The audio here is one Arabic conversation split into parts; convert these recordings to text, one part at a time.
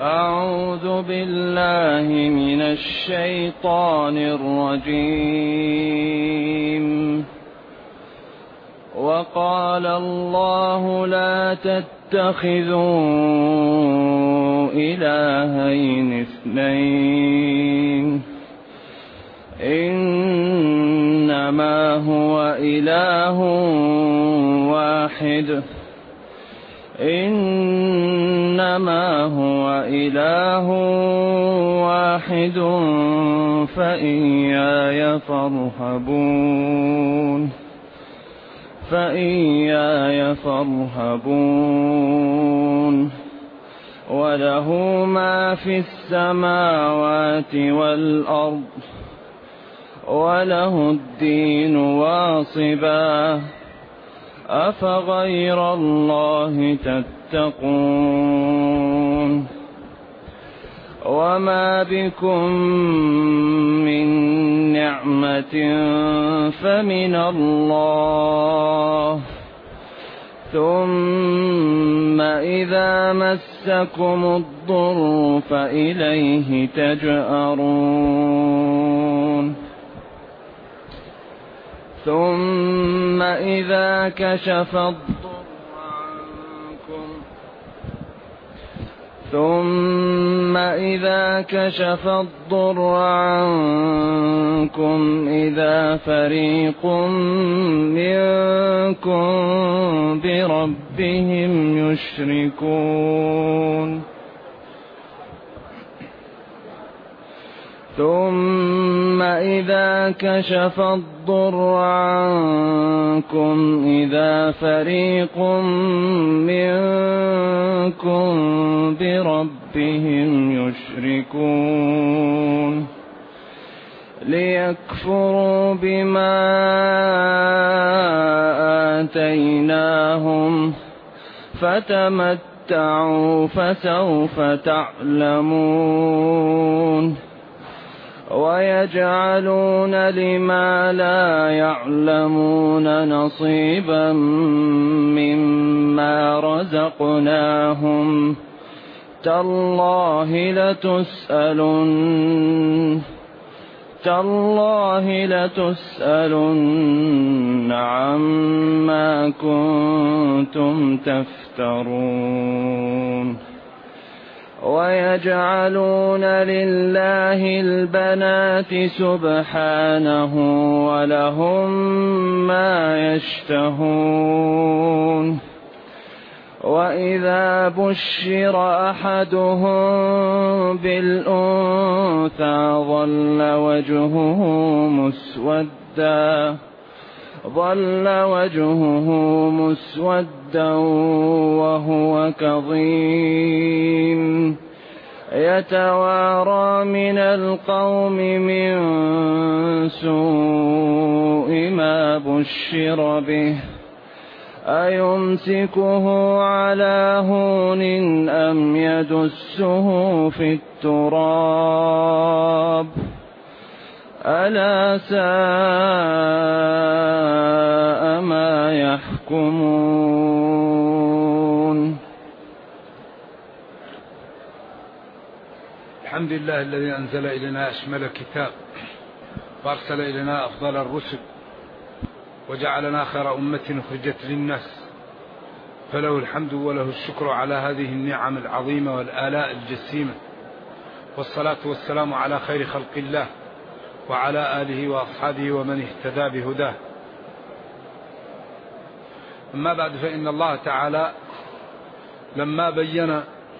أعوذ بالله من الشيطان الرجيم. وقال الله لا تتخذوا إلهين اثنين إنما هو إله واحد فإياي فارهبون وله ما في السماوات والأرض وله الدين واصبا أفغير الله تتقون وما بكم من نعمة فمن الله ثم إذا مسكم الضر فإليه تجأرون ثم إذا كشف الضر عنكم إذا فريق منكم بربهم يشركون ثم إذا كشف الضر عنكم إذا فريق منكم بربهم يشركون ليكفروا بما آتيناهم فتمتعوا فسوف تعلمون ويجعلون لما لا يعلمون نصيبا مما رزقناهم تالله لتسألن عما كنتم تفترون ويجعلون لله البنات سبحانه ولهم ما يشتهون وإذا بشر أحدهم بالأنثى ظل وجهه مسودا وهو كظيم يتوارى من القوم من سوء ما بشر به أيمسكه على هون أم يدسه في التراب ألا ساء ما يحكمون. الحمد لله الذي أنزل إلينا أشمل كتاب وأرسل إلينا أفضل الرسل وجعلنا خير أمة أخرجت للناس فله الحمد وله الشكر على هذه النعم العظيمة والآلاء الجسيمة والصلاة والسلام على خير خلق الله وعلى آله وأصحابه ومن اهتدى بهداه. أما بعد فإن الله تعالى لما بين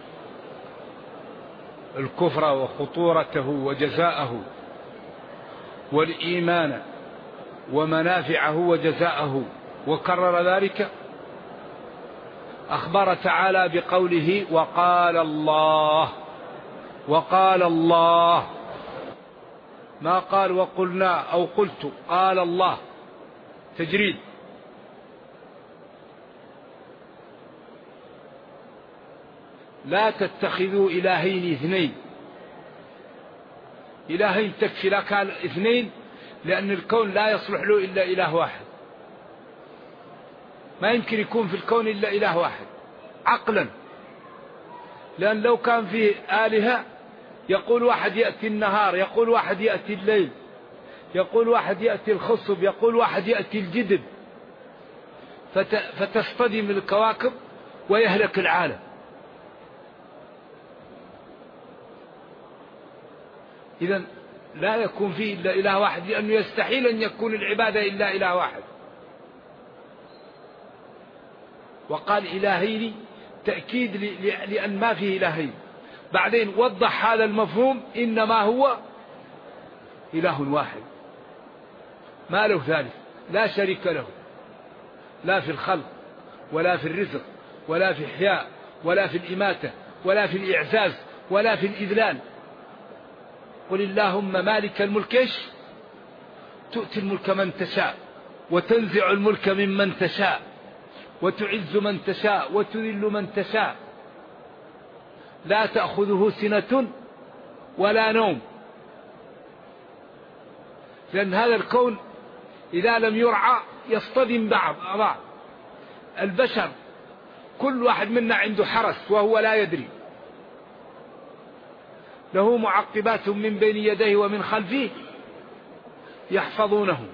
الكفر وخطورته وجزاءه والإيمان ومنافعه وجزاءه وكرر ذلك أخبر تعالى بقوله وقال الله ما قال وقلنا أو قلت قال الله تجريد. لا تتخذوا إلهين اثنين، إلهين تكفي لك اثنين لأن الكون لا يصلح له إلا إله واحد، ما يمكن يكون في الكون إلا إله واحد عقلا، لأن لو كان فيه آلهة يقول واحد يأتي النهار، يقول واحد يأتي الليل، يقول واحد يأتي الخصب، يقول واحد يأتي الجدب، فتصطدم الكواكب ويهلك العالم. إذن لا يكون فيه إلا إله واحد، لأنه يستحيل أن يكون العبادة إلا إله واحد. وقال إلهين تأكيد لأن ما فيه إلهين. بعدين وضح هذا المفهوم، إنما هو إله واحد ما له ثالث، لا شريك له، لا في الخلق ولا في الرزق ولا في الإحياء ولا في الإماتة ولا في الإعزاز ولا في الإذلال. قل اللهم مالك الملك تؤتي الملك من تشاء وتنزع الملك ممن تشاء وتعز من تشاء وتذل من تشاء لا تأخذه سنة ولا نوم. لأن هذا الكون إذا لم يرعى يصطدم بعض. البشر كل واحد منا عنده حرس وهو لا يدري، له معقبات من بين يديه ومن خلفه يحفظونه.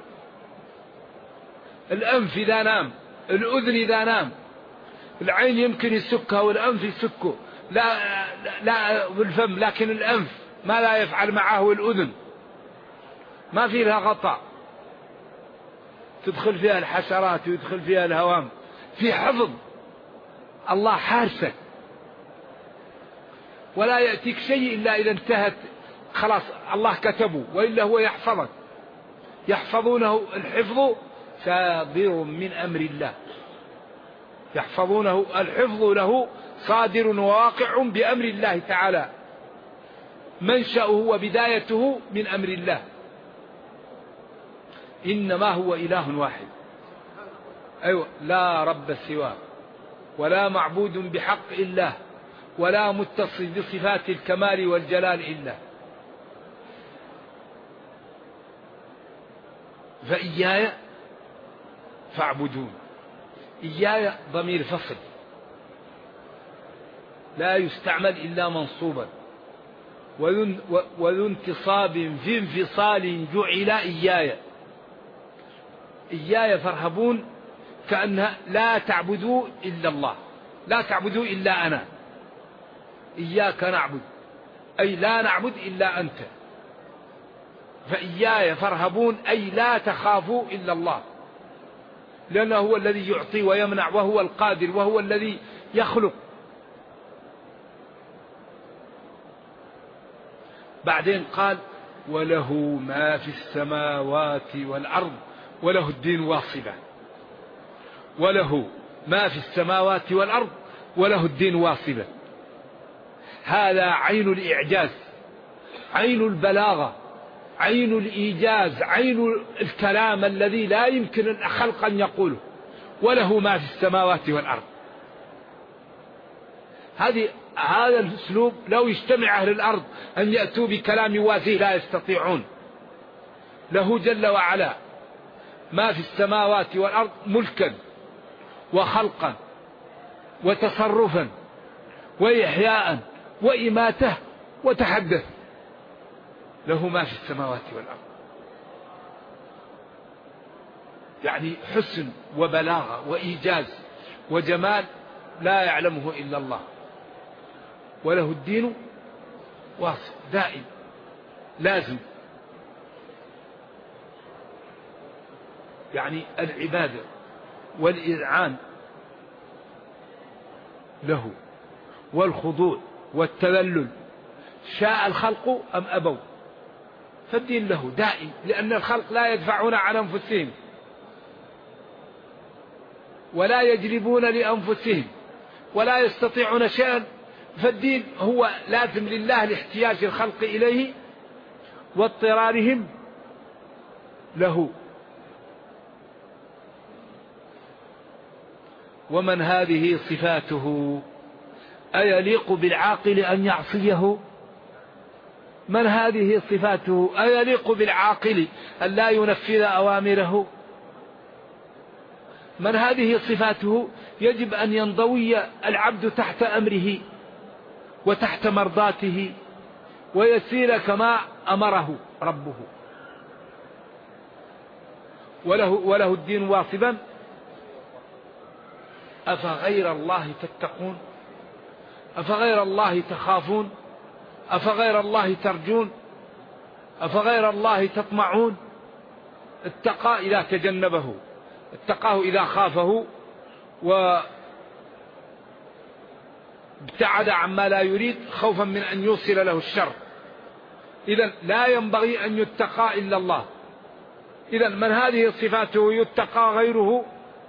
الأنف إذا نام، الأذن إذا نام، العين يمكن يسكها والأنف يسكه، لا بالفم، لكن الأنف ما لا يفعل معه الأذن، ما في لها غطاء تدخل فيها الحشرات ويدخل فيها الهوام، في حفظ الله حارسك. ولا يأتيك شيء إلا إذا انتهت خلاص الله كتبه، وإلا هو يحفظك. يحفظونه، الحفظ صادر من أمر الله، يحفظونه، الحفظ له صادر وواقع بأمر الله تعالى، منشأه وبدايته من أمر الله. إنما هو إله واحد، أيوة، لا رب سواه ولا معبود بحق إلا، ولا متصف بصفات الكمال والجلال إلا. فإياي فاعبدون. إياي ضمير فصل لا يستعمل إلا منصوبا، وذو انتصاب في انفصال جعل إياي. إياي فارهبون، كأنها لا تعبدوا إلا الله، لا تعبدوا إلا أنا، إياك نعبد، أي لا نعبد إلا أنت. فإياي فارهبون أي لا تخافوا إلا الله، لأنه هو الذي يعطي ويمنع، وهو القادر، وهو الذي يخلق. بعدين قال وله ما في السماوات والأرض وله الدين واصبا. وله ما في السماوات والأرض وله الدين واصبا. هذا عين الإعجاز، عين البلاغة، عين الإيجاز، عين الكلام الذي لا يمكن الخلق أن يقوله. وله ما في السماوات والأرض. هذا الأسلوب لو يجتمع أهل الأرض أن يأتوا بكلام يوازيه لا يستطيعون. له جل وعلا ما في السماوات والأرض ملكا وخلقا وتصرفا وإحياء وإماتة وتحدث. له ما في السماوات والأرض، يعني حسن وبلاغة وإيجاز وجمال لا يعلمه إلا الله. وله الدين واصل دائم لازم، يعني العبادة والإذعان له والخضوع والتذلل، شاء الخلق أم أبوا، فالدين له دائم، لأن الخلق لا يدفعون عن أنفسهم ولا يجلبون لأنفسهم ولا يستطيعون شيئا، فالدين هو لازم لله لاحتياج الخلق إليه واضطرارهم له. ومن هذه صفاته أيليق بالعاقل أن يعصيه؟ من هذه صفاته أيليق بالعاقل أن لا ينفذ أوامره؟ من هذه صفاته يجب أن ينضوي العبد تحت أمره وتحت مرضاته ويسير كما أمره ربه، وله الدين واصبا. أفغير الله تتقون؟ أفغير الله تخافون؟ أفغير الله ترجون؟ أفغير الله تطمعون؟ اتقى إذا تجنبه، اتقاه إذا خافه، وابتعد عما لا يريد خوفا من أن يوصل له الشر. إذن لا ينبغي أن يتقى إلا الله. إذن من هذه صفاته يتقى غيره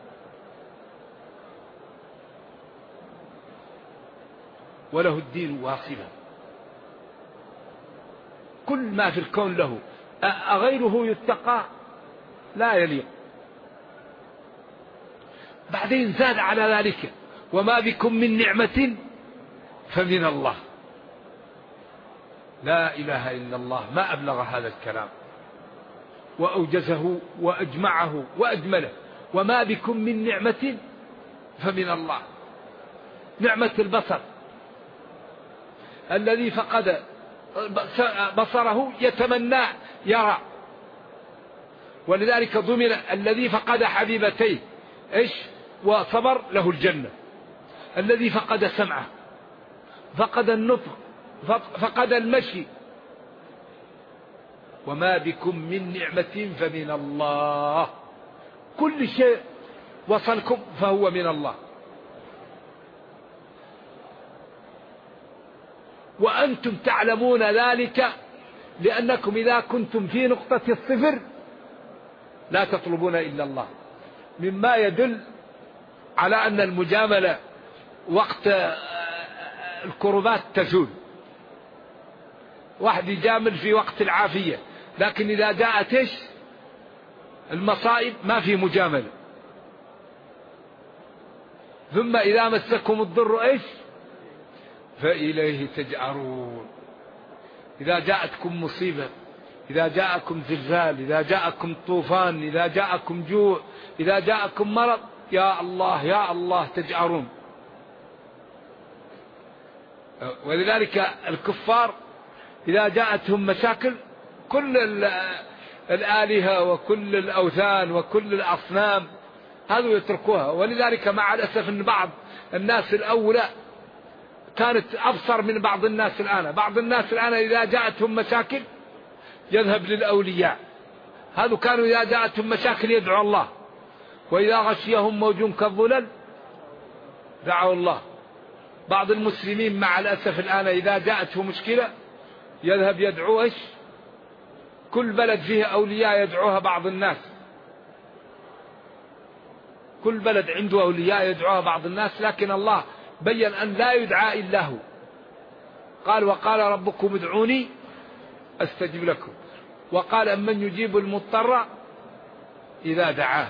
وله الدين واصبا. كل ما في الكون له، أغيره يتقى؟ لا يليق. بعدين زاد على ذلك: وما بكم من نعمة فمن الله. لا إله إلا الله، ما أبلغ هذا الكلام وأوجزه وأجمعه وأجمله. وما بكم من نعمة فمن الله. نعمة البصر، الذي فقد بصره يتمنى يرى، ولذلك ضمن الذي فقد حبيبتيه إيش وصبر له الجنة. الذي فقد سمعه، فقد النطق، فقد المشي. وما بكم من نعمة فمن الله. كل شيء وصلكم فهو من الله. وأنتم تعلمون ذلك، لأنكم إذا كنتم في نقطة الصفر لا تطلبون إلا الله، مما يدل على أن المجاملة وقت الكربات تزول. واحد يجامل في وقت العافية، لكن إذا جاءت إيش المصائب ما في مجاملة. ثم إذا مسكم الضر إيش فإليه تجأرون. إذا جاءتكم مصيبة، إذا جاءكم زلزال، إذا جاءكم طوفان، إذا جاءكم جوع، إذا جاءكم مرض، يا الله يا الله تجأرون. ولذلك الكفار إذا جاءتهم مشاكل كل الآلهة وكل الأوثان وكل الأصنام هذو يتركوها. ولذلك مع الأسف أن بعض الناس الأولى كانت أبصر من بعض الناس الآن. بعض الناس الآن إذا جاءتهم مشاكل يذهب للأولياء. هذو كانوا إذا جاءتهم مشاكل يدعو الله، وإذا غشيهم موج كالظلل دعوا الله. بعض المسلمين مع الأسف الآن إذا جاءته مشكلة يذهب يدعو إيش كل بلد فيه أولياء يدعوها بعض الناس. كل بلد عنده أولياء يدعوها بعض الناس، لكن الله بيّن أن لا يدعى إلا هو. قال: وقال ربكم ادعوني أستجب لكم. وقال: أمن يجيب المضطر إذا دعاه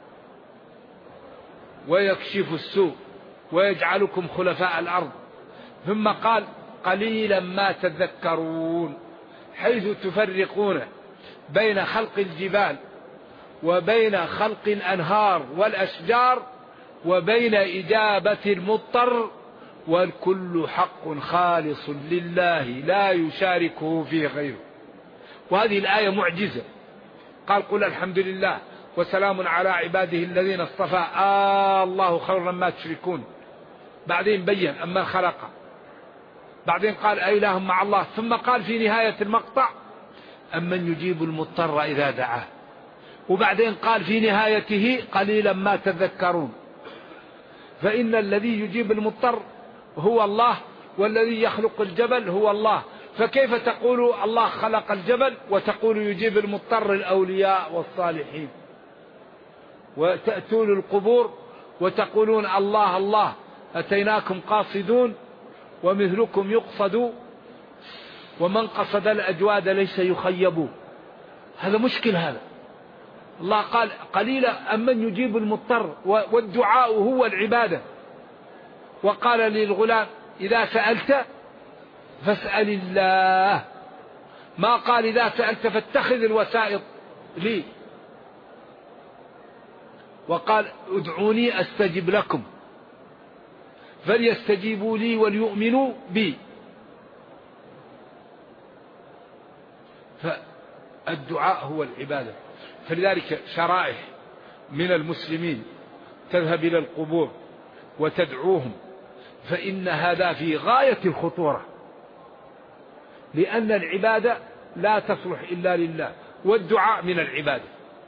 ويكشف السوء ويجعلكم خلفاء الأرض. ثم قال: قليلا ما تذكرون. حيث تفرقون بين خلق الجبال وبين خلق الأنهار والأشجار وبين إجابة المضطر، والكل حق خالص لله لا يشاركه فيه غيره. وهذه الآية معجزة. قال: قل الحمد لله وسلام على عباده الذين اصطفى الله خير ما تشركون. بعدين بين أمن خلقه. بعدين قال: أإله مع الله. ثم قال في نهاية المقطع: أمن يجيب المضطر إذا دعاه. وبعدين قال في نهايته: قليلا ما تذكرون. فإن الذي يجيب المضطر هو الله، والذي يخلق الجبل هو الله. فكيف تقول الله خلق الجبل وتقول يجيب المضطر الأولياء والصالحين؟ وتأتون القبور وتقولون الله الله أتيناكم قاصدون ومثلكم يقصد ومن قصد الأجواد ليس يخيب. هذا مشكل. هذا الله قال: قليلا أمن يجيب المضطر، والدعاء هو العبادة. وقال للغلام: إذا سألت فاسأل الله. ما قال: إذا سألت فاتخذ الوسائط لي. وقال: ادعوني أستجب لكم، فليستجيبوا لي وليؤمنوا بي الدعاء هو العبادة. فلذلك شرائح من المسلمين تذهب إلى القبور وتدعوهم، فإن هذا في غاية الخطورة، لأن العبادة لا تصلح إلا لله، والدعاء من العبادة.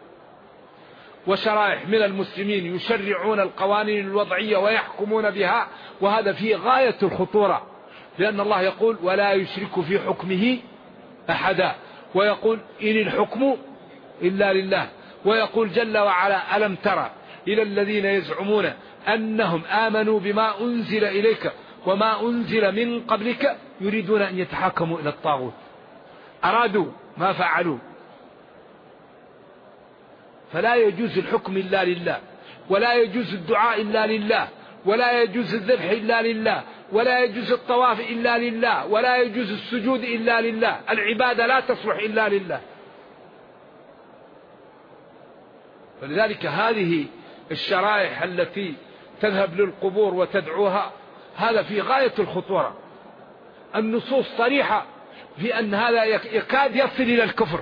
وشرائح من المسلمين يشرعون القوانين الوضعية ويحكمون بها، وهذا في غاية الخطورة، لأن الله يقول ولا يشرك في حكمه أحدا، ويقول إن الحكم إلا لله، ويقول جل وعلا ألم ترى إلى الذين يزعمون أنهم آمنوا بما أنزل إليك وما أنزل من قبلك يريدون أن يتحاكموا إلى الطاغوت، أرادوا ما فعلوا. فلا يجوز الحكم إلا لله، ولا يجوز الدعاء إلا لله، ولا يجوز الذبح إلا لله، ولا يجوز الطواف إلا لله، ولا يجوز السجود إلا لله. العبادة لا تصلح إلا لله. فلذلك هذه الشرائح التي تذهب للقبور وتدعوها هذا في غاية الخطورة. النصوص صريحة في أن هذا يكاد يصل إلى الكفر.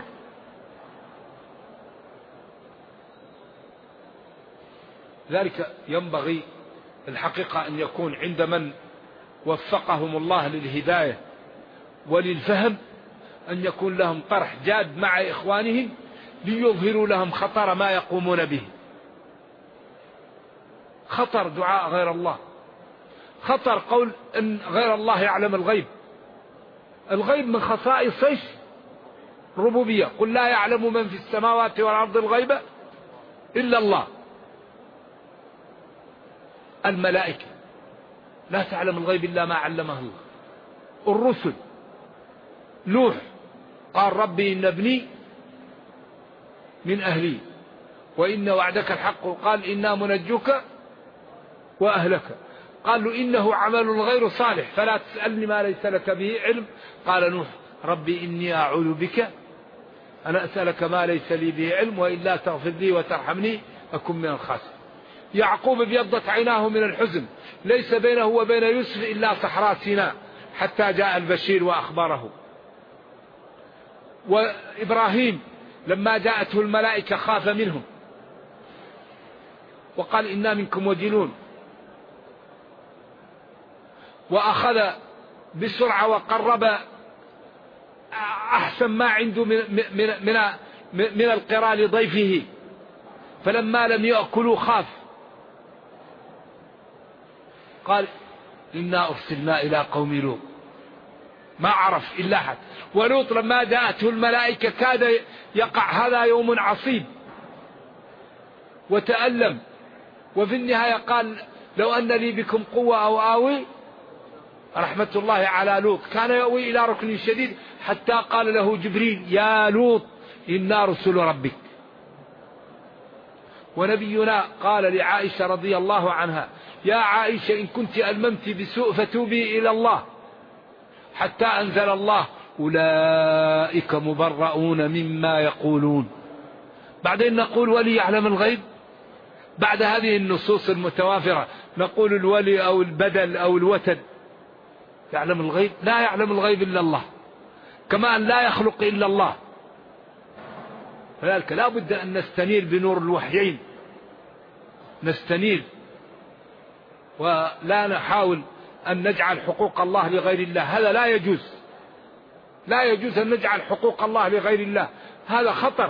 ذلك ينبغي الحقيقة أن يكون عند من وفقهم الله للهداية وللفهم أن يكون لهم طرح جاد مع إخوانهم ليظهروا لهم خطر ما يقومون به، خطر دعاء غير الله، خطر قول أن غير الله يعلم الغيب. الغيب من خصائص الربوبية، قل لا يعلم من في السماوات والأرض الغيب إلا الله. الملائكة لا تعلم الغيب إلا ما علمه الله. الرسل نوح قال ربي إن ابني من أهلي وإن وعدك الحق، قال إنا منجوك وأهلك، قالوا إنه عمل غير صالح فلا تسألني ما ليس لك به علم، قال نوح ربي إني أعوذ بك أن أسألك ما ليس لي به علم وإلا تغفر لي وترحمني أكن من الخاسرين. يعقوب ابيضت عيناه من الحزن، ليس بينه وبين يوسف إلا صحراء سيناء حتى جاء البشير وأخبره. وإبراهيم لما جاءته الملائكة خاف منهم وقال إنا منكم وجلون، وأخذ بسرعة وقرب أحسن ما عنده من القراء لضيفه، فلما لم يأكلوا خاف، قال إنا أرسلنا إلى قوم لوط، ما عرف إلا أحد. ولوط لما جاءته الملائكة كاد يقع هذا يوم عصيب وتألم، وفي النهاية قال لو أن لي بكم قوة أو آوي، رحمة الله على لوط كان يأوي إلى ركن شديد حتى قال له جبريل يا لوط إنا رسل ربك. ونبينا قال لعائشة رضي الله عنها يا عائشة إن كنت ألممت بسوء فتوبي إلى الله، حتى أنزل الله أولئك مبرؤون مما يقولون. بعدين نقول ولي يعلم الغيب، بعد هذه النصوص المتوافرة نقول الولي أو البدل أو الوتد يعلم الغيب؟ لا يعلم الغيب إلا الله، كما أن لا يخلق إلا الله. فذلك لا بد أن نستنير بنور الوحيين، نستنير ولا نحاول أن نجعل حقوق الله لغير الله، هذا لا يجوز، لا يجوز أن نجعل حقوق الله لغير الله، هذا خطر.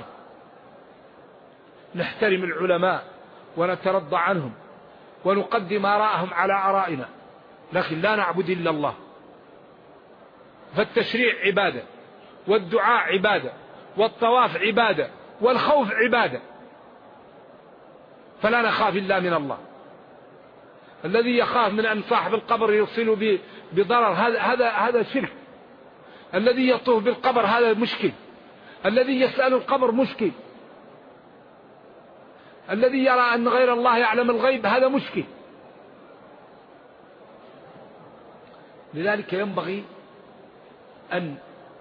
نحترم العلماء ونترضى عنهم ونقدم آراءهم على آرائنا، لكن لا نعبد إلا الله. فالتشريع عبادة، والدعاء عبادة، والطواف عبادة، والخوف عبادة، فلا نخاف إلا من الله. الذي يخاف من أن صاحب القبر يصل بضرر هذا شرك. الذي يطوف بالقبر هذا مشكل. الذي يسأل القبر مشكل. الذي يرى أن غير الله يعلم الغيب هذا مشكل. لذلك ينبغي أن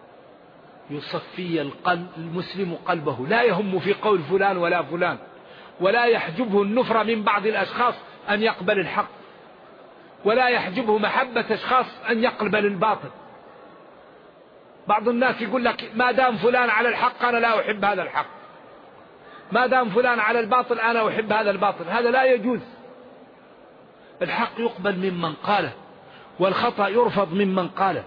يصفي المسلم قلبه، لا يهم في قول فلان ولا فلان، ولا يحجبه النفرة من بعض الأشخاص أن يقبل الحق، ولا يحجبه محبة أشخاص أن يقبل الباطل. بعض الناس يقول لك ما دام فلان على الحق أنا لا أحب هذا الحق، ما دام فلان على الباطل أنا أحب هذا الباطل. هذا لا يجوز. الحق يقبل ممن قاله، والخطأ يرفض ممن قاله.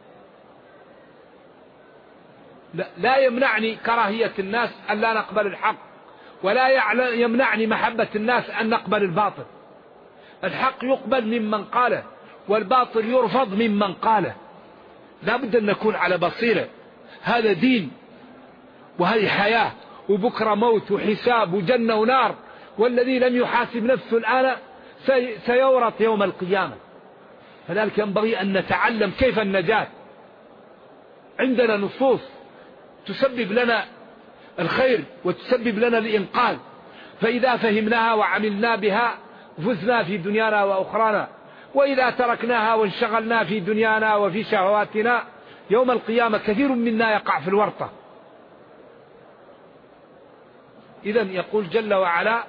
لا يمنعني كراهية الناس أن لا نقبل الحق، ولا يمنعني محبة الناس أن نقبل الباطل. الحق يقبل ممن قاله، والباطل يرفض ممن قاله. لا بد أن نكون على بصيرة. هذا دين، وهذه حياة، وبكرة موت وحساب وجنة ونار، والذي لم يحاسب نفسه الآن سيورط يوم القيامة. فذلك ينبغي أن نتعلم كيف النجاة. عندنا نصوص تسبب لنا الخير وتسبب لنا الإنقاذ، فإذا فهمناها وعملنا بها فزنا في دنيانا وأخرانا، وإذا تركناها وانشغلنا في دنيانا وفي شهواتنا يوم القيامة كثير منا يقع في الورطة. إذن يقول جل وعلا: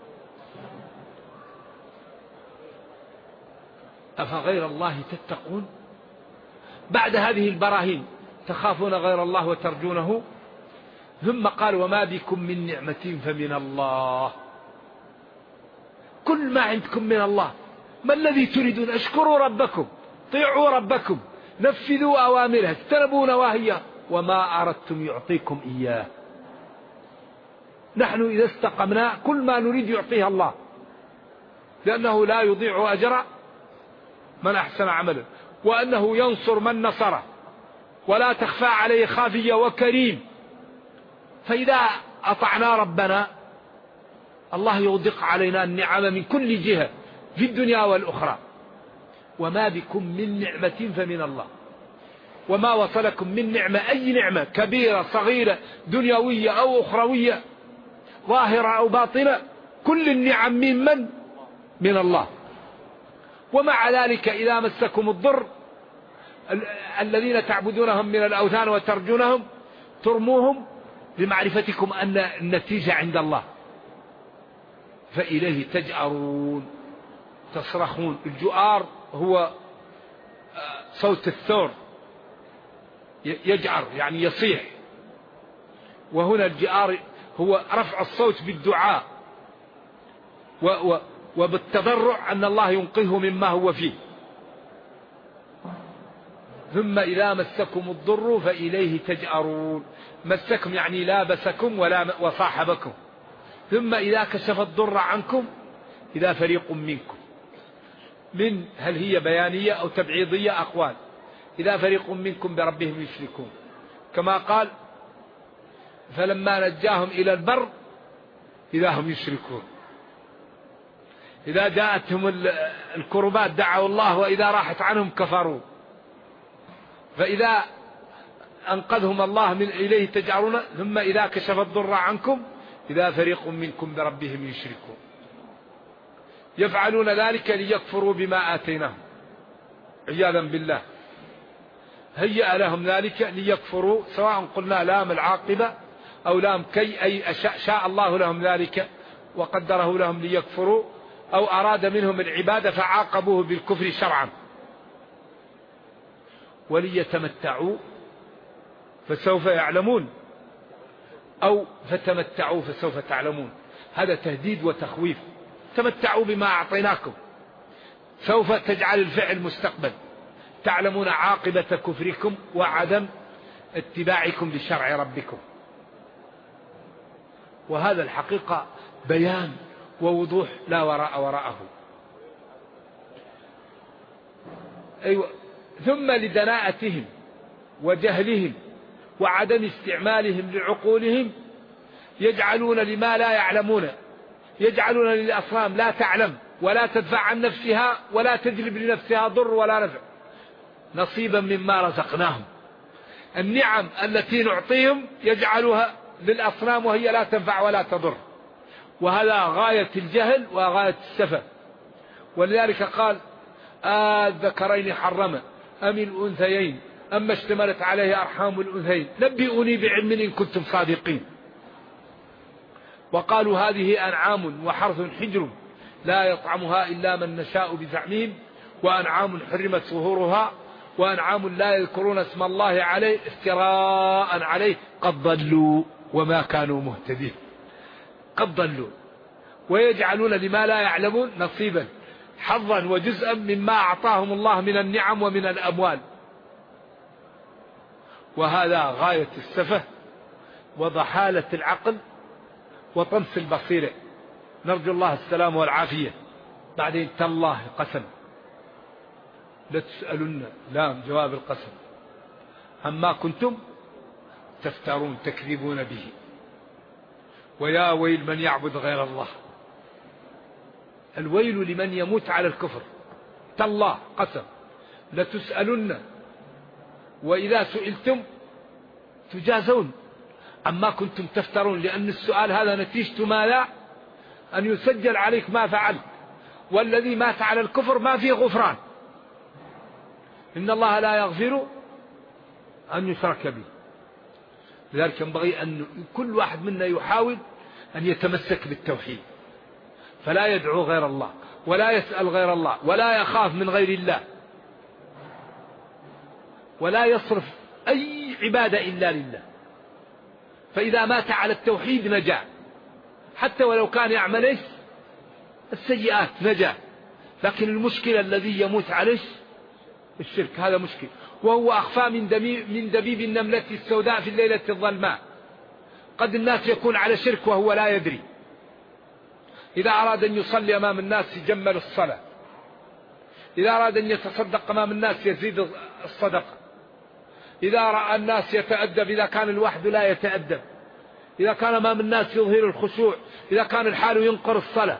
أفغير الله تتقون. بعد هذه البراهين تخافون غير الله وترجونه، ثم قال: وما بكم من نعمة فمن الله. كل ما عندكم من الله. ما الذي تريدون؟ اشكروا ربكم، طيعوا ربكم، نفذوا أوامره، اجتنبوا نواهيه، وما أردتم يعطيكم إياه. نحن إذا استقمنا كل ما نريد يعطيها الله، لأنه لا يضيع أجر من أحسن عملا، وأنه ينصر من نصره، ولا تخفى عليه خافية، وكريم. فإذا أطعنا ربنا الله يغدق علينا النعم من كل جهة في الدنيا والأخرى. وما بكم من نعمة فمن الله. وما وصلكم من نعمة، أي نعمة كبيرة صغيرة دنيوية أو أخروية، ظاهرة أو باطنة، كل النعم من الله. ومع ذلك إذا مسكم الضر الذين تعبدونهم من الأوثان وترجونهم ترموهم لمعرفتكم أن النتيجة عند الله، فإليه تجأرون، تصرخون. الجؤار هو صوت الثور، يجأر يعني يصيح، وهنا الجئار هو رفع الصوت بالدعاء وبالتضرع أن الله ينقذه مما هو فيه. ثم إذا مسكم الضر فإليه تجأرون. مسكم يعني لابسكم وصاحبكم. ثم إذا كشف الضر عنكم إذا فريق منكم. من هل هي بيانية أو تبعيضية؟ أقوال. إذا فريق منكم بربهم يشركون، كما قال: فلما نجاهم إلى البر إذا هم يشركون. إذا جاءتهم الكربات دعوا الله، وإذا راحت عنهم كفروا. فإذا أنقذهم الله من إليه تجأرون. ثم إذا كشف الضر عنكم إذا فريق منكم بربهم يشركون. يفعلون ذلك ليكفروا بما آتيناهم عياذا بالله. هيأ لهم ذلك ليكفروا، سواء قلنا لام العاقبة أو لام كي، أي شاء الله لهم ذلك وقدره لهم ليكفروا، أو أراد منهم العبادة فعاقبوه بالكفر شرعا. وليتمتعوا فسوف يعلمون، أو فتمتعوا فسوف تعلمون. هذا تهديد وتخويف. تمتعوا بما أعطيناكم، سوف تجعل الفعل مستقبل، تعلمون عاقبة كفركم وعدم اتباعكم لشرع ربكم. وهذا الحقيقة بيان ووضوح لا وراء وراءه. أيوة. ثم لدناءتهم وجهلهم وعدم استعمالهم لعقولهم يجعلون لما لا يعلمون، يجعلون للأصنام لا تعلم ولا تدفع عن نفسها ولا تجلب لنفسها ضر ولا نفع نصيبا مما رزقناهم. النعم التي نعطيهم يجعلها للأصنام وهي لا تنفع ولا تضر، وهذا غاية الجهل وغاية السفه. ولذلك قال: الذكرين حرم أم الأنثيين أما اشتملت عليه أرحام الأنثيين نبئوني بعلم إن كنتم صادقين. وقالوا: هذه أنعام وحرث حجر لا يطعمها إلا من نشاء بزعمهم، وأنعام حرمت ظهورها وأنعام لا يذكرون اسم الله عليه افتراء عليه قد ضلوا وما كانوا مهتدين. قد ضلوا ويجعلون لما لا يعلمون نصيبا حظا وجزءا مما أعطاهم الله من النعم ومن الأموال، وهذا غاية السفه وضحالة العقل وطمس البصيرة. نرجو الله السلام والعافية. بعدين تالله قسم لتسألن، لام جواب القسم، عما كنتم تفترون تكذبون به. ويا ويل من يعبد غير الله. الويل لمن يموت على الكفر. تالله قسم لتسألن، وإذا سئلتم تجازون عما كنتم تفترون، لأن السؤال هذا نتيجة ماذا؟ أن يسجل عليك ما فعل. والذي مات على الكفر ما فيه غفران. إن الله لا يغفر أن يشرك به. لذلك ينبغي أن كل واحد منا يحاول أن يتمسك بالتوحيد، فلا يدعو غير الله ولا يسأل غير الله ولا يخاف من غير الله ولا يصرف أي عبادة إلا لله. فإذا مات على التوحيد نجا، حتى ولو كان يعمل السيئات نجا. لكن المشكلة الذي يموت عليه الشرك، هذا مشكل، وهو أخفى من دبيب النملة السوداء في الليلة الظلماء. قد الناس يكون على شرك وهو لا يدري. إذا أراد أن يصلي أمام الناس يجمل الصلاة، إذا أراد أن يتصدق أمام الناس يزيد الصدقة، إذا رأى الناس يتأدب، إذا كان الوحد لا يتأدب، إذا كان أمام الناس يظهر الخشوع، إذا كان الحال ينقر الصلاة.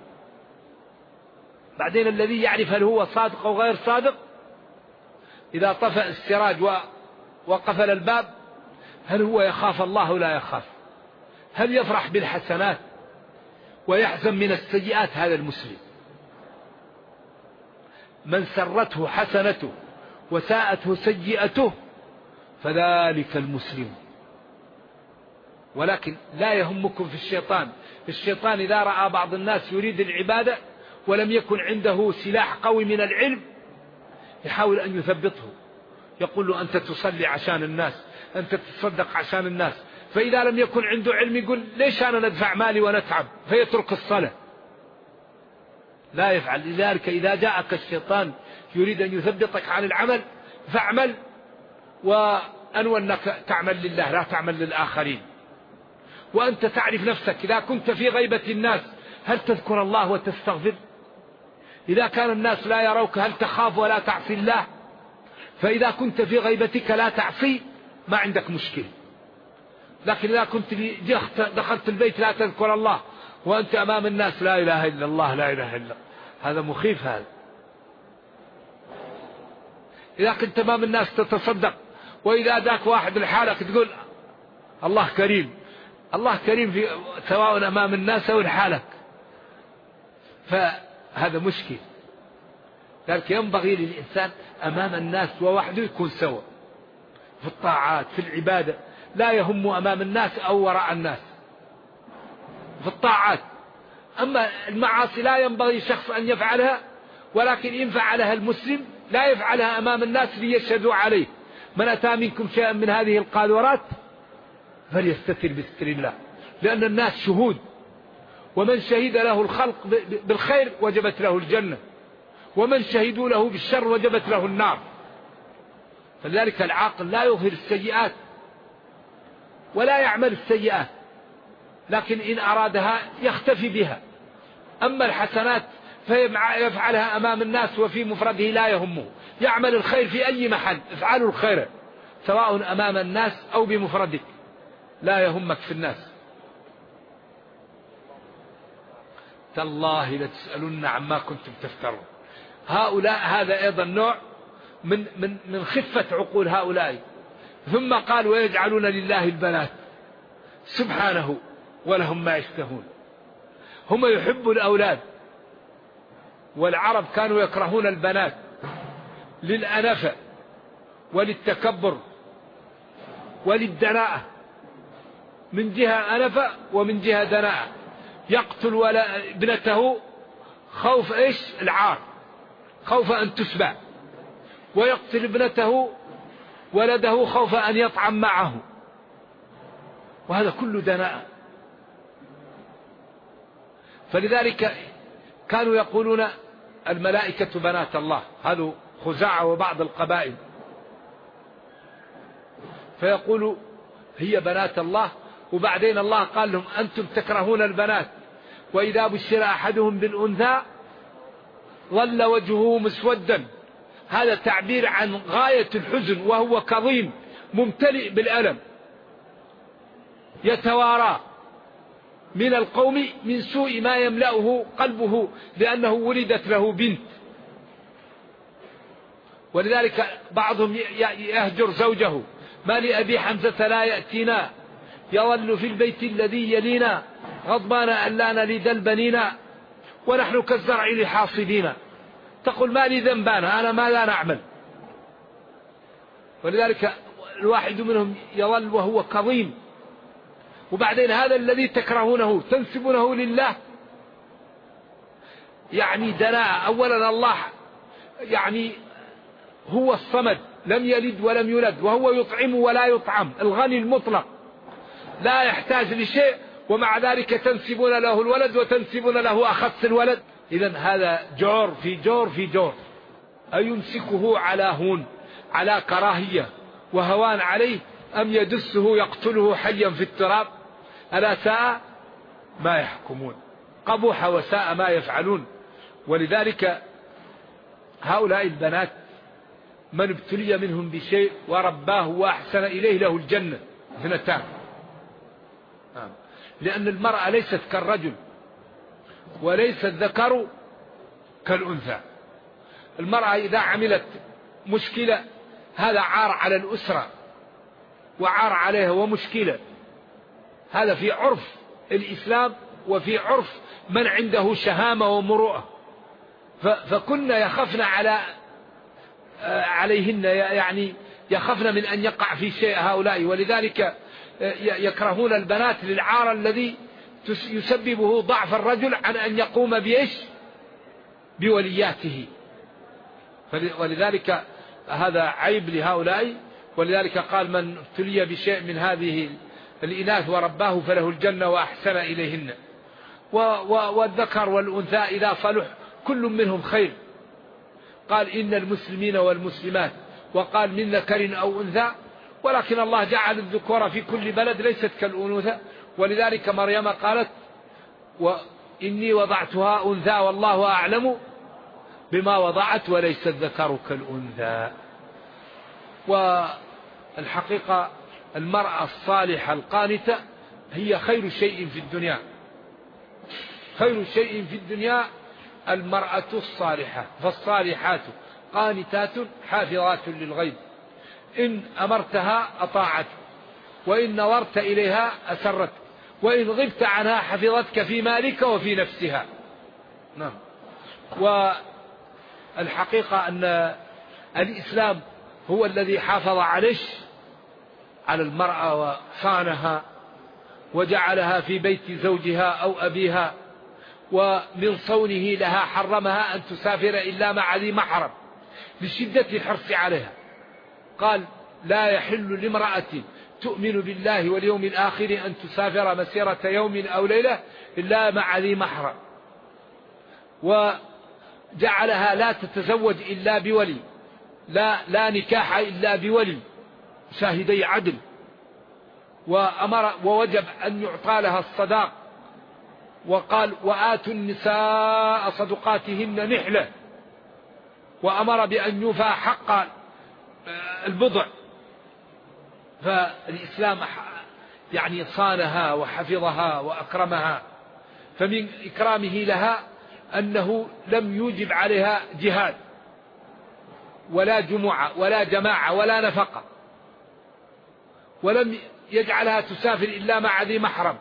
بعدين الذي يعرف هل هو صادق أو غير صادق، إذا طفأ السراج وقفل الباب، هل هو يخاف الله ولا يخاف؟ هل يفرح بالحسنات ويحزن من السيئات؟ هذا المسلم. من سرته حسنته وساءته سيئته فذلك المسلم. ولكن لا يهمكم في الشيطان إذا رأى بعض الناس يريد العبادة ولم يكن عنده سلاح قوي من العلم يحاول أن يثبطه، يقول له أنت تصلي عشان الناس، أنت تصدق عشان الناس. فإذا لم يكن عنده علم يقول ليش أنا ندفع مالي ونتعب، فيترك الصلاة، لا يفعل. لذلك إذا جاءك الشيطان يريد أن يثبطك عن العمل فاعمل، وأنوى أنك تعمل لله لا تعمل للآخرين. وأنت تعرف نفسك، إذا كنت في غيبة الناس هل تذكر الله وتستغفر؟ إذا كان الناس لا يروك هل تخاف ولا تعصي الله؟ فإذا كنت في غيبتك لا تعصي ما عندك مشكلة. لكن إذا كنت دخلت البيت لا تذكر الله وأنت أمام الناس لا إله إلا الله لا إله إلا الله، هذا مخيف. هذا إذا كنت أمام الناس تتصدق وإذا ذاك واحد لحالك تقول الله كريم، الله كريم في سواء أمام الناس أو لحالك، فهذا مشكل. لذلك ينبغي للإنسان أمام الناس ووحده يكون سوا في الطاعات في العبادة، لا يهم أمام الناس أو وراء الناس في الطاعات. أما المعاصي لا ينبغي شخص أن يفعلها، ولكن إن فعلها المسلم لا يفعلها أمام الناس ليشهدوا عليه. من أتى منكم شيئا من هذه القاذورات فليستتر بستر الله، لأن الناس شهود، ومن شهد له الخلق بالخير وجبت له الجنة، ومن شهدوا له بالشر وجبت له النار. فلذلك العاقل لا يظهر السيئات ولا يعمل السيئات، لكن إن أرادها يختفي بها. أما الحسنات فيفعلها أمام الناس وفي مفرده لا يهمه، يعمل الخير في أي محل، افعلوا الخير سواء أمام الناس أو بمفردك، لا يهمك في الناس. تالله لتسألن عما كنتم تفترون. هؤلاء هذا أيضا نوع من خفة عقول هؤلاء. ثم قال ويجعلون لله البنات سبحانه ولهم ما يشتهون. هم يحبوا الأولاد، والعرب كانوا يكرهون البنات للأنفة وللتكبر وللدناءة، من جهة أنفة ومن جهة دناءة. يقتل ابنته خوف العار، خوف أن تسبع، ويقتل ابنته ولده خوف أن يطعم معه، وهذا كله دناءة. فلذلك كانوا يقولون الملائكة بنات الله، هذا خزاعة وبعض القبائل، فيقول هي بنات الله، وبعدين الله قال لهم أنتم تكرهون البنات، وإذا بشر أحدهم بالأنثى ظل وجهه مسودا. هذا تعبير عن غاية الحزن، وهو كظيم ممتلئ بالألم، يتوارى من القوم من سوء ما يملأه قلبه لأنه ولدت له بنت. ولذلك بعضهم يهجر زوجه: ما لأبي حمزة لا يأتينا، يظل في البيت الذي يلينا، غضبان أن لا نلد البنين، ونحن كالزرع لحاصدين. تقول ما لي ذنبان، أنا ما لا نعمل. ولذلك الواحد منهم يظل وهو كظيم. وبعدين هذا الذي تكرهونه تنسبونه لله، يعني دناء. أولا الله يعني هو الصمد، لم يلد ولم يولد، وهو يطعم ولا يطعم، الغني المطلق لا يحتاج لشيء، ومع ذلك تنسبون له الولد وتنسبون له أخص الولد. إذن هذا جور في جور في جور. أيمسكه على هون، على كراهية وهوان عليه، أم يدسه يقتله حيا في التراب؟ ألا ساء ما يحكمون، قبح وساء ما يفعلون. ولذلك هؤلاء البنات من ابتلي منهم بشيء ورباه وأحسن إليه له الجنة اثنتان. لأن المرأة ليست كالرجل، وليس الذكر كالأنثى. المرأة إذا عملت مشكلة هذا عار على الأسرة وعار عليها ومشكلة. هذا في عرف الإسلام وفي عرف من عنده شهامة ومروءة. فكنا يخفن عليهن، يعني يخفن من أن يقع في شيء هؤلاء. ولذلك يكرهون البنات للعار الذي يسببه ضعف الرجل عن أن يقوم بولياته. ولذلك هذا عيب لهؤلاء. ولذلك قال من ابتلي بشيء من هذه الإناث ورباه فله الجنة وأحسن إليهن. والذكر والأنثى إذا صلح كل منهم خير. قال إن المسلمين والمسلمات، وقال من ذكر أو أنثى، ولكن الله جعل الذكور في كل بلد ليست كالأنوثة. ولذلك مريم قالت وإني وضعتها أنثى والله أعلم بما وضعت وليس الذكر كالأنثى. والحقيقة المرأة الصالحة القانتة هي خير شيء في الدنيا. خير شيء في الدنيا المرأة الصالحة. فالصالحات قانتات حافظات للغيب، إن أمرتها أطاعت، وإن نظرت إليها أسرت، وإن غبت عنها حفظتك في مالك وفي نفسها. نعم. والحقيقة أن الإسلام هو الذي حافظ على المرأة وصانها وجعلها في بيت زوجها أو أبيها، ومن صونه لها حرمها أن تسافر إلا مع ذي محرم لشدة الحرص عليها. قال لا يحل لامرأة تؤمن بالله واليوم الآخر أن تسافر مسيرة يوم أو ليلة إلا مع ذي محرم. وجعلها لا تتزوج إلا بولي، لا نكاح إلا بولي شاهدي عدل. وأمر ووجب أن يعطى لها الصداق، وقال وآتوا النساء صدقاتهن نحلة، وأمر بأن يوفى حق البضع. فالإسلام يعني صانها وحفظها وأكرمها. فمن إكرامه لها أنه لم يوجب عليها جهاد ولا جمعة ولا جماعة ولا نفقة، ولم يجعلها تسافر إلا مع ذي محرم،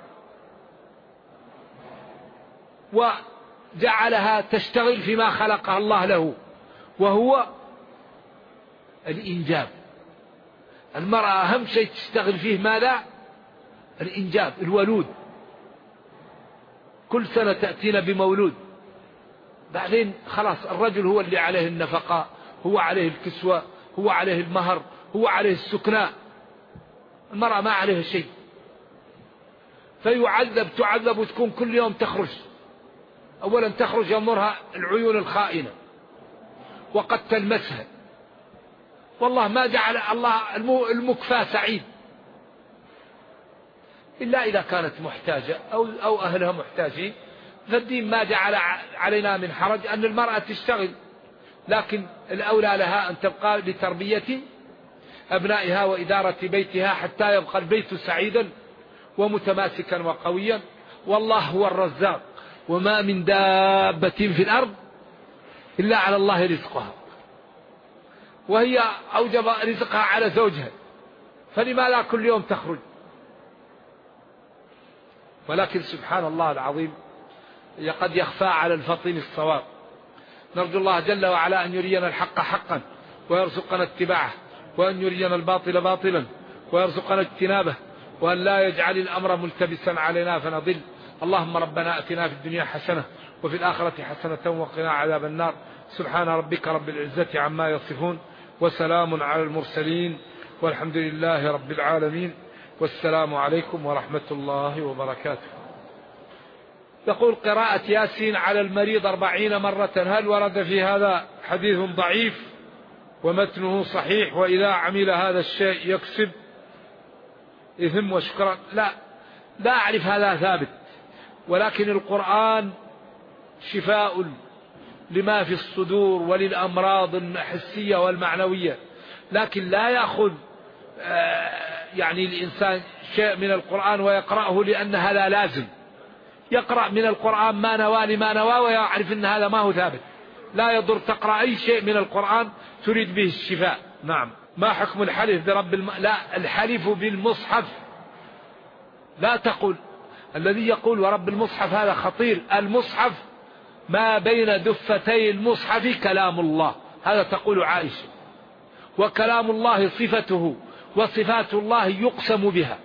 وجعلها تشتغل فيما خلقها الله له وهو الإنجاب. المرأة أهم شيء تشتغل فيه ماذا؟ الإنجاب، الولود. كل سنة تأتينا بمولود، بعدين خلاص الرجل هو اللي عليه النفقة هو عليه الكسوة، هو عليه المهر، هو عليه السكناء، المرأة ما عليها شيء، تعذب وتكون كل يوم تخرج. أولا تخرج ينظرها العيون الخائنة وقد تلمسها، والله ما جعل الله المكفى سعيد إلا إذا كانت محتاجة أو أهلها محتاجين، فالدين ما جعل علينا من حرج أن المرأة تشتغل، لكن الأولى لها أن تبقى لتربية أبنائها وإدارة بيتها حتى يبقى البيت سعيدا ومتماسكا وقويا. والله هو الرزاق، وما من دابة في الأرض إلا على الله رزقها، وهي أوجب رزقها على زوجها، فلما لا كل يوم تخرج؟ ولكن سبحان الله العظيم قد يخفى على الفطن الصواب. نرجو الله جل وعلا أن يرينا الحق حقا ويرزقنا اتباعه، وأن يرينا الباطل باطلا ويرزقنا اجتنابه، وأن لا يجعل الأمر ملتبسا علينا فنضل. اللهم ربنا أتنا في الدنيا حسنة وفي الآخرة حسنة وقنا عذاب النار. سبحان ربك رب العزة عما يصفون، وسلام على المرسلين، والحمد لله رب العالمين، والسلام عليكم ورحمة الله وبركاته. يقول: قراءة ياسين على المريض 40 مرة، هل ورد في هذا حديث ضعيف ومتنه صحيح؟ وإذا عمل هذا الشيء يكسب إثم وشكرا؟ لا أعرف هذا ثابت، ولكن القرآن شفاء لما في الصدور وللأمراض الحسية والمعنوية، لكن لا يأخذ يعني الإنسان شيء من القرآن ويقرأه لأن هذا لازم. يقرأ من القرآن ما نوى لما نوى ويعرف أن هذا ما هو ثابت. لا يضر تقرأ أي شيء من القرآن تريد به الشفاء. نعم. ما حكم الحلف برب لا، الحلف بالمصحف لا تقول. الذي يقول ورب المصحف هذا خطير. المصحف ما بين دفتي المصحف كلام الله، هذا تقول عائشة، وكلام الله صفته وصفات الله يقسم بها.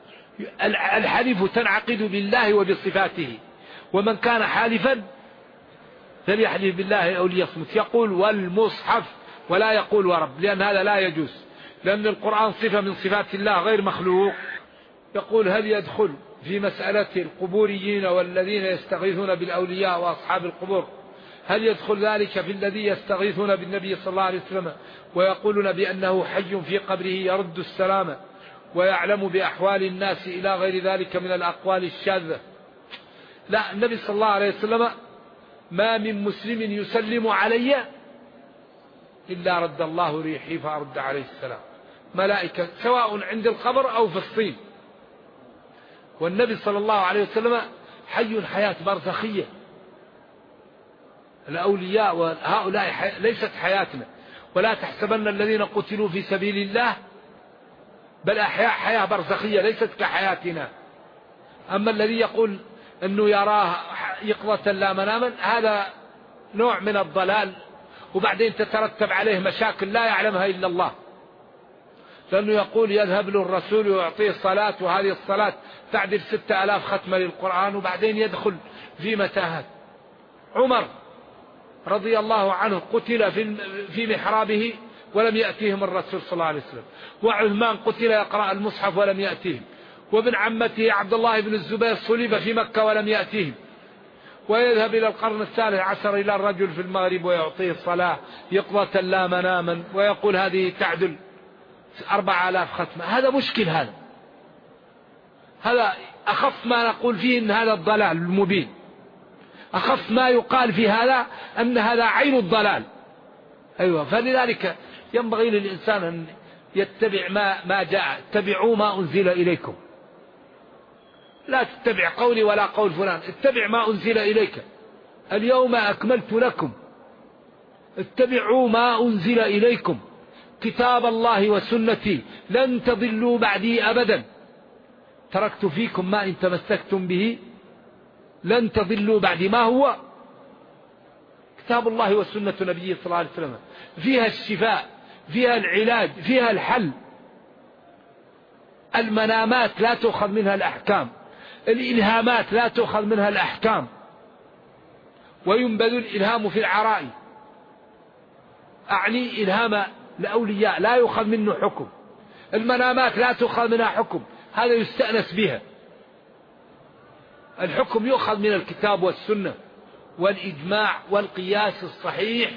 الحلف تنعقد بالله وبصفاته، ومن كان حالفا فليحلف بالله أو ليصمت. يقول والمصحف ولا يقول ورب، لأن هذا لا يجوز، لأن القرآن صفة من صفات الله غير مخلوق. يقول: هل يدخل في مسألة القبوريين والذين يستغيثون بالأولياء وأصحاب القبور، هل يدخل ذلك في الذي يستغيثون بالنبي صلى الله عليه وسلم ويقولون بأنه حي في قبره يرد السلام ويعلم بأحوال الناس إلى غير ذلك من الأقوال الشاذة؟ لا، النبي صلى الله عليه وسلم ما من مسلم يسلم علي إلا رد الله ريحي فأرد عليه السلام، ملائكة سواء عند القبر أو في الصين. والنبي صلى الله عليه وسلم حي حياة برزخية. الأولياء وهؤلاء ليست حياتنا، ولا تحسبن الذين قتلوا في سبيل الله بل أحياء حياة برزخية ليست كحياتنا. أما الذي يقول أنه يراه يقظة لا مناما هذا نوع من الضلال، وبعدين تترتب عليه مشاكل لا يعلمها إلا الله، لأنه يقول يذهب له الرسول ويعطيه الصلاة، وهذه الصلاة تعدل 6000 ختمة للقرآن، وبعدين يدخل في متاهات. عمر رضي الله عنه قتل في محرابه ولم يأتيهم الرسول صلى الله عليه وسلم، وعثمان قتل يقرأ المصحف ولم يأتيهم، وابن عمته عبد الله بن الزبير صلب في مكة ولم يأتيهم. ويذهب إلى القرن 13 إلى الرجل في المغرب ويعطيه الصلاة يقظة لا مناما، ويقول هذه تعدل 4000 ختمة. هذا مشكل. هذا أخف ما نقول فيه أن هذا الضلال المبين. أخف ما يقال في هذا أن هذا عين الضلال. أيوة. فلذلك ينبغي للإنسان أن يتبع ما جاء. اتبعوا ما أنزل إليكم، لا تتبع قولي ولا قول فلان، اتبع ما أنزل إليك. اليوم أكملت لكم. اتبعوا ما أنزل إليكم كتاب الله وسنتي لن تضلوا بعدي أبدا، تركت فيكم ما إن تمسكتم به لن تضلوا بعدي. ما هو؟ كتاب الله وسنة نبيه صلى الله عليه وسلم، فيها الشفاء، فيها العلاج، فيها الحل. المنامات لا تؤخذ منها الأحكام، الإلهامات لا تؤخذ منها الأحكام، وينبذ الإلهام في العراء. أعني إلهام الأولياء لا يؤخذ منه حكم، المنامات لا تؤخذ منها حكم، هذا يستأنس بها. الحكم يؤخذ من الكتاب والسنة والإجماع والقياس الصحيح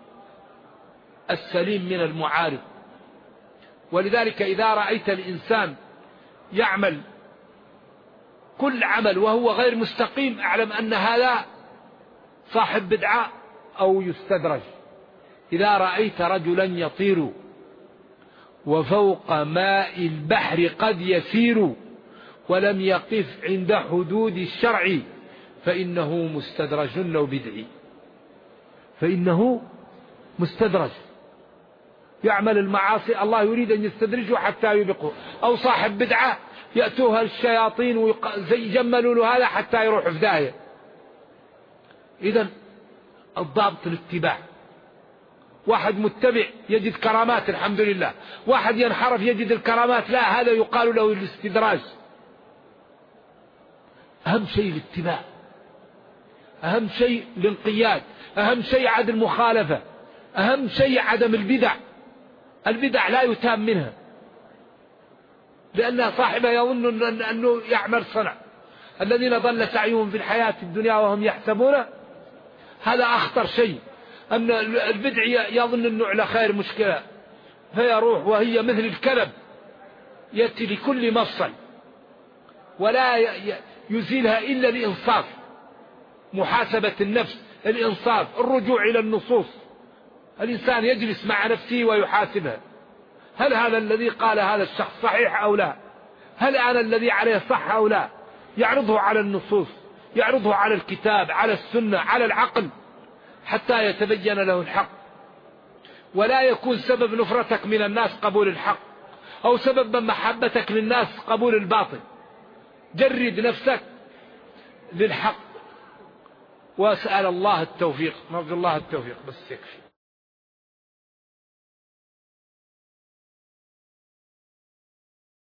السليم من المعارض. ولذلك إذا رأيت الإنسان يعمل كل عمل وهو غير مستقيم اعلم أن هذا صاحب بدعة أو يستدرج. إذا رأيت رجلا يطير وفوق ماء البحر قد يسير ولم يقف عند حدود الشرع فإنه مستدرج أو بدعي، فإنه مستدرج يعمل المعاصي الله يريد أن يستدرجه حتى يبقه، أو صاحب بدعة يأتوها الشياطين ويجملوا له هذا حتى يروح في داهية. إذن الضابط الاتباع. واحد متبع يجد كرامات الحمد لله، واحد ينحرف يجد الكرامات لا، هذا يقال له الاستدراج. أهم شيء الاتباع، أهم شيء الانقياد، أهم شيء عدم المخالفة، أهم شيء عدم البدع. البدع لا يتام منها لأن صاحبها يظن أنه يعمل صنع. الذين ضل سعيهم في الحياة الدنيا وهم يحسبون، هذا أخطر شيء، أن البدع يظن أنه على خير مشكلة فيروح وهي مثل الكلب يأتي لكل مفصل ولا يزيلها إلا الإنصاف، محاسبة النفس، الإنصاف، الرجوع إلى النصوص. الإنسان يجلس مع نفسه ويحاسبها، هل هذا الذي قال هذا الشخص صحيح أو لا؟ هل أنا الذي عليه صح أو لا؟ يعرضه على النصوص، يعرضه على الكتاب، على السنة، على العقل، حتى يتبين له الحق. ولا يكون سبب نفرتك من الناس قبول الحق، أو سبب من محبتك للناس قبول الباطل. جرد نفسك للحق واسأل الله التوفيق. نرجو الله التوفيق. بس يكفي.